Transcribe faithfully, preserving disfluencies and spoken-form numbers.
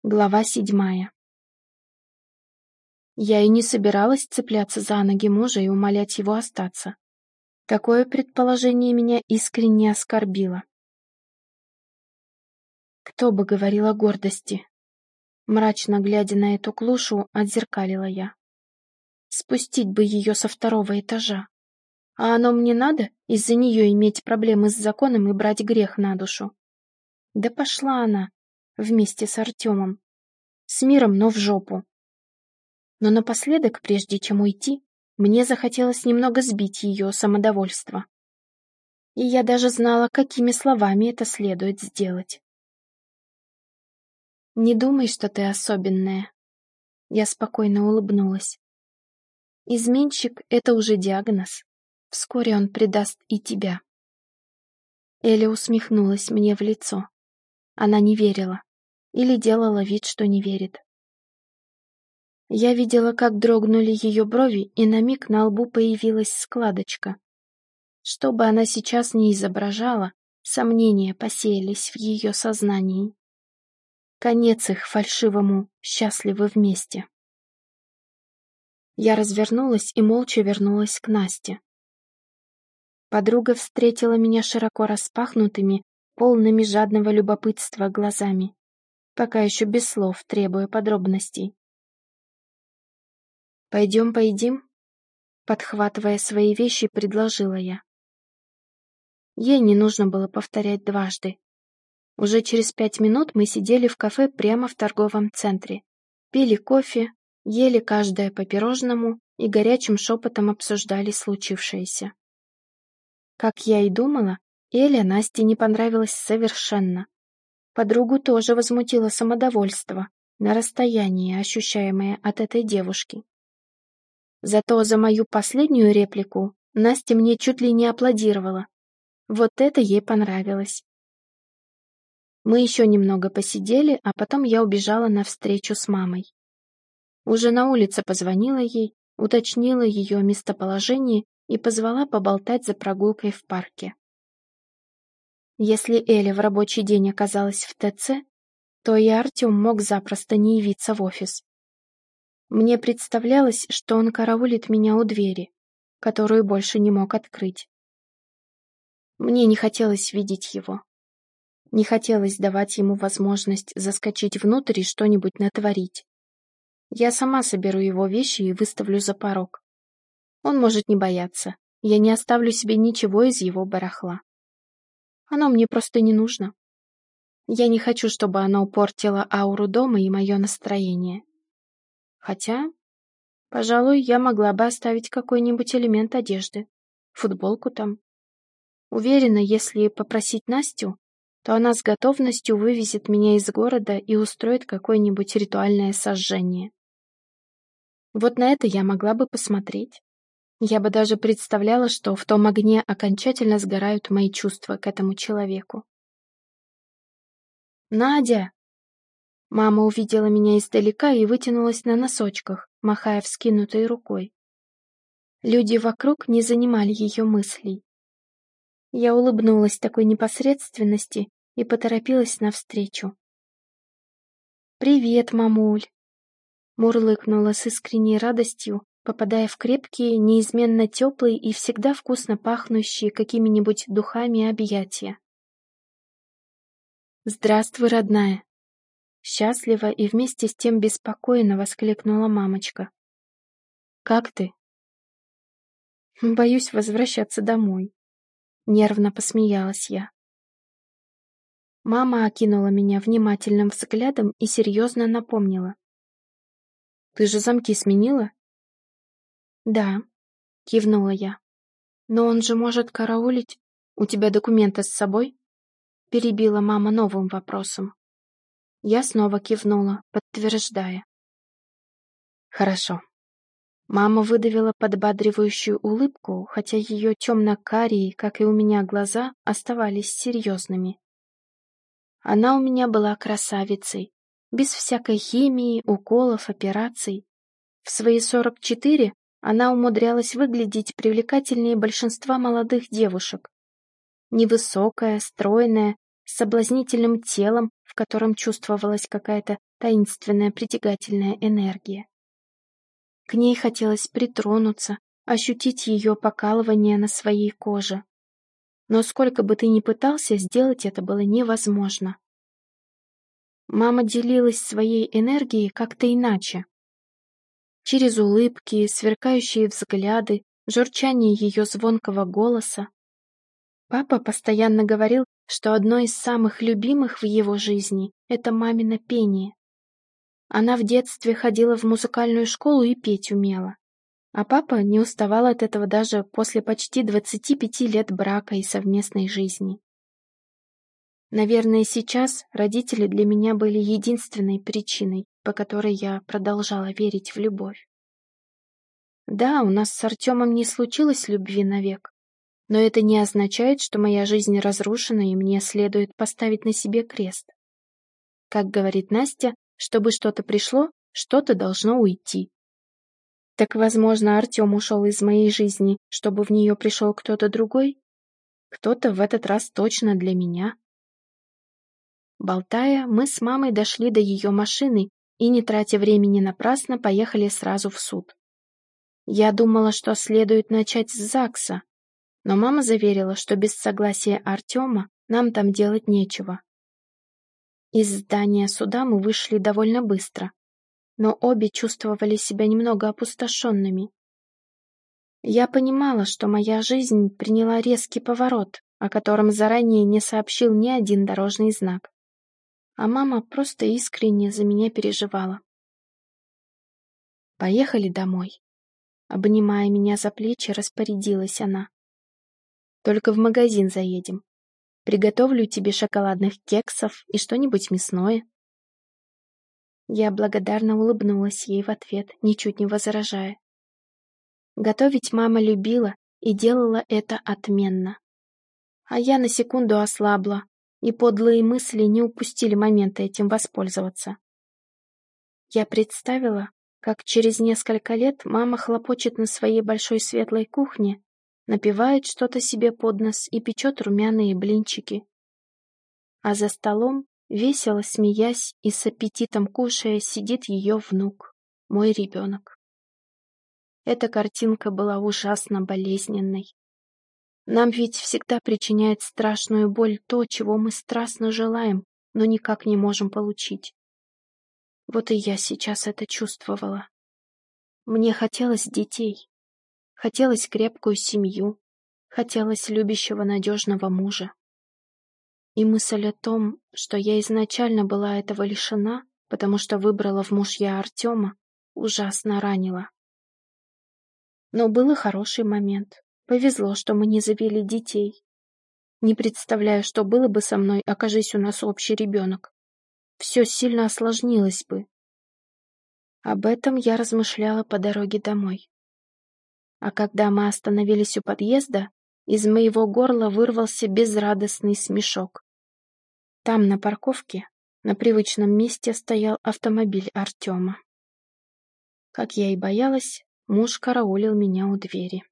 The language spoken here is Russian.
Глава седьмая. Я и не собиралась цепляться за ноги мужа и умолять его остаться. Такое предположение меня искренне оскорбило. Кто бы говорил о гордости? Мрачно глядя на эту клушу, отзеркалила я. Спустить бы ее со второго этажа. А оно мне надо из-за нее иметь проблемы с законом и брать грех на душу? Да пошла она вместе с Артемом. С миром, но в жопу. Но напоследок, прежде чем уйти, мне захотелось немного сбить ее самодовольство. И я даже знала, какими словами это следует сделать. «Не думай, что ты особенная». Я спокойно улыбнулась. «Изменщик — это уже диагноз. Вскоре он предаст и тебя». Эля усмехнулась мне в лицо. Она не верила. Или делала вид, что не верит. Я видела, как дрогнули ее брови, и на миг на лбу появилась складочка. Что бы она сейчас ни изображала, сомнения посеялись в ее сознании. Конец их фальшивому «счастливы вместе». Я развернулась и молча вернулась к Насте. Подруга встретила меня широко распахнутыми, полными жадного любопытства глазами, пока еще без слов, требуя подробностей. «Пойдем поедим?» Подхватывая свои вещи, предложила я. Ей не нужно было повторять дважды. Уже через пять минут мы сидели в кафе прямо в торговом центре, пили кофе, ели каждое по пирожному и горячим шепотом обсуждали случившееся. Как я и думала, Эля Насте не понравилась совершенно. Подругу тоже возмутило самодовольство на расстоянии, ощущаемое от этой девушки. Зато за мою последнюю реплику Настя мне чуть ли не аплодировала. Вот это ей понравилось. Мы еще немного посидели, а потом я убежала на встречу с мамой. Уже на улице позвонила ей, уточнила ее местоположение и позвала поболтать за прогулкой в парке. Если Эля в рабочий день оказалась в ТЦ, то и Артем мог запросто не явиться в офис. Мне представлялось, что он караулит меня у двери, которую больше не мог открыть. Мне не хотелось видеть его. Не хотелось давать ему возможность заскочить внутрь и что-нибудь натворить. Я сама соберу его вещи и выставлю за порог. Он может не бояться. Я не оставлю себе ничего из его барахла. Оно мне просто не нужно. Я не хочу, чтобы оно портило ауру дома и мое настроение. Хотя, пожалуй, я могла бы оставить какой-нибудь элемент одежды. Футболку там. Уверена, если попросить Настю, то она с готовностью вывезет меня из города и устроит какое-нибудь ритуальное сожжение. Вот на это я могла бы посмотреть. Я бы даже представляла, что в том огне окончательно сгорают мои чувства к этому человеку. «Надя!» Мама увидела меня издалека и вытянулась на носочках, махая вскинутой рукой. Люди вокруг не занимали ее мыслей. Я улыбнулась такой непосредственности и поторопилась навстречу. «Привет, мамуль!» Мурлыкнула с искренней радостью, попадая в крепкие, неизменно теплые и всегда вкусно пахнущие какими-нибудь духами объятия. «Здравствуй, родная!» Счастливо и вместе с тем беспокойно воскликнула мамочка. «Как ты?» «Боюсь возвращаться домой», — нервно посмеялась я. Мама окинула меня внимательным взглядом и серьезно напомнила. «Ты же замки сменила?» «Да», — кивнула я. «Но он же может караулить. У тебя документы с собой?» Перебила мама новым вопросом. Я снова кивнула, подтверждая. «Хорошо». Мама выдавила подбадривающую улыбку, хотя ее темно-карие, как и у меня, глаза оставались серьезными. Она у меня была красавицей, без всякой химии, уколов, операций. В свои сорок четыре она умудрялась выглядеть привлекательнее большинства молодых девушек. Невысокая, стройная, с соблазнительным телом, в котором чувствовалась какая-то таинственная притягательная энергия. К ней хотелось притронуться, ощутить ее покалывание на своей коже. Но сколько бы ты ни пытался, сделать это было невозможно. Мама делилась своей энергией как-то иначе. Через улыбки, сверкающие взгляды, журчание ее звонкого голоса. Папа постоянно говорил, что одно из самых любимых в его жизни — это мамино пение. Она в детстве ходила в музыкальную школу и петь умела. А папа не уставал от этого даже после почти двадцати пяти лет брака и совместной жизни. Наверное, сейчас родители для меня были единственной причиной, по которой я продолжала верить в любовь. Да, у нас с Артемом не случилось любви навек, но это не означает, что моя жизнь разрушена и мне следует поставить на себе крест. Как говорит Настя, чтобы что-то пришло, что-то должно уйти. Так, возможно, Артем ушел из моей жизни, чтобы в нее пришел кто-то другой? Кто-то в этот раз точно для меня. Болтая, мы с мамой дошли до ее машины и, не тратя времени напрасно, поехали сразу в суд. Я думала, что следует начать с ЗАГСа, но мама заверила, что без согласия Артема нам там делать нечего. Из здания суда мы вышли довольно быстро, но обе чувствовали себя немного опустошенными. Я понимала, что моя жизнь приняла резкий поворот, о котором заранее не сообщил ни один дорожный знак. А мама просто искренне за меня переживала. «Поехали домой», — обнимая меня за плечи, распорядилась она. «Только в магазин заедем. Приготовлю тебе шоколадных кексов и что-нибудь мясное». Я благодарно улыбнулась ей в ответ, ничуть не возражая. Готовить мама любила и делала это отменно. А я на секунду ослабла, и подлые мысли не упустили момента этим воспользоваться. Я представила, как через несколько лет мама хлопочет на своей большой светлой кухне, напевает что-то себе под нос и печет румяные блинчики. А за столом, весело смеясь и с аппетитом кушая, сидит ее внук, мой ребенок. Эта картинка была ужасно болезненной. Нам ведь всегда причиняет страшную боль то, чего мы страстно желаем, но никак не можем получить. Вот и я сейчас это чувствовала. Мне хотелось детей, хотелось крепкую семью, хотелось любящего надежного мужа. И мысль о том, что я изначально была этого лишена, потому что выбрала в мужья Артема, ужасно ранила. Но был и хороший момент. Повезло, что мы не завели детей. Не представляю, что было бы со мной, окажись у нас общий ребенок. Все сильно осложнилось бы. Об этом я размышляла по дороге домой. А когда мы остановились у подъезда, из моего горла вырвался безрадостный смешок. Там, на парковке, на привычном месте стоял автомобиль Артема. Как я и боялась, муж караулил меня у двери.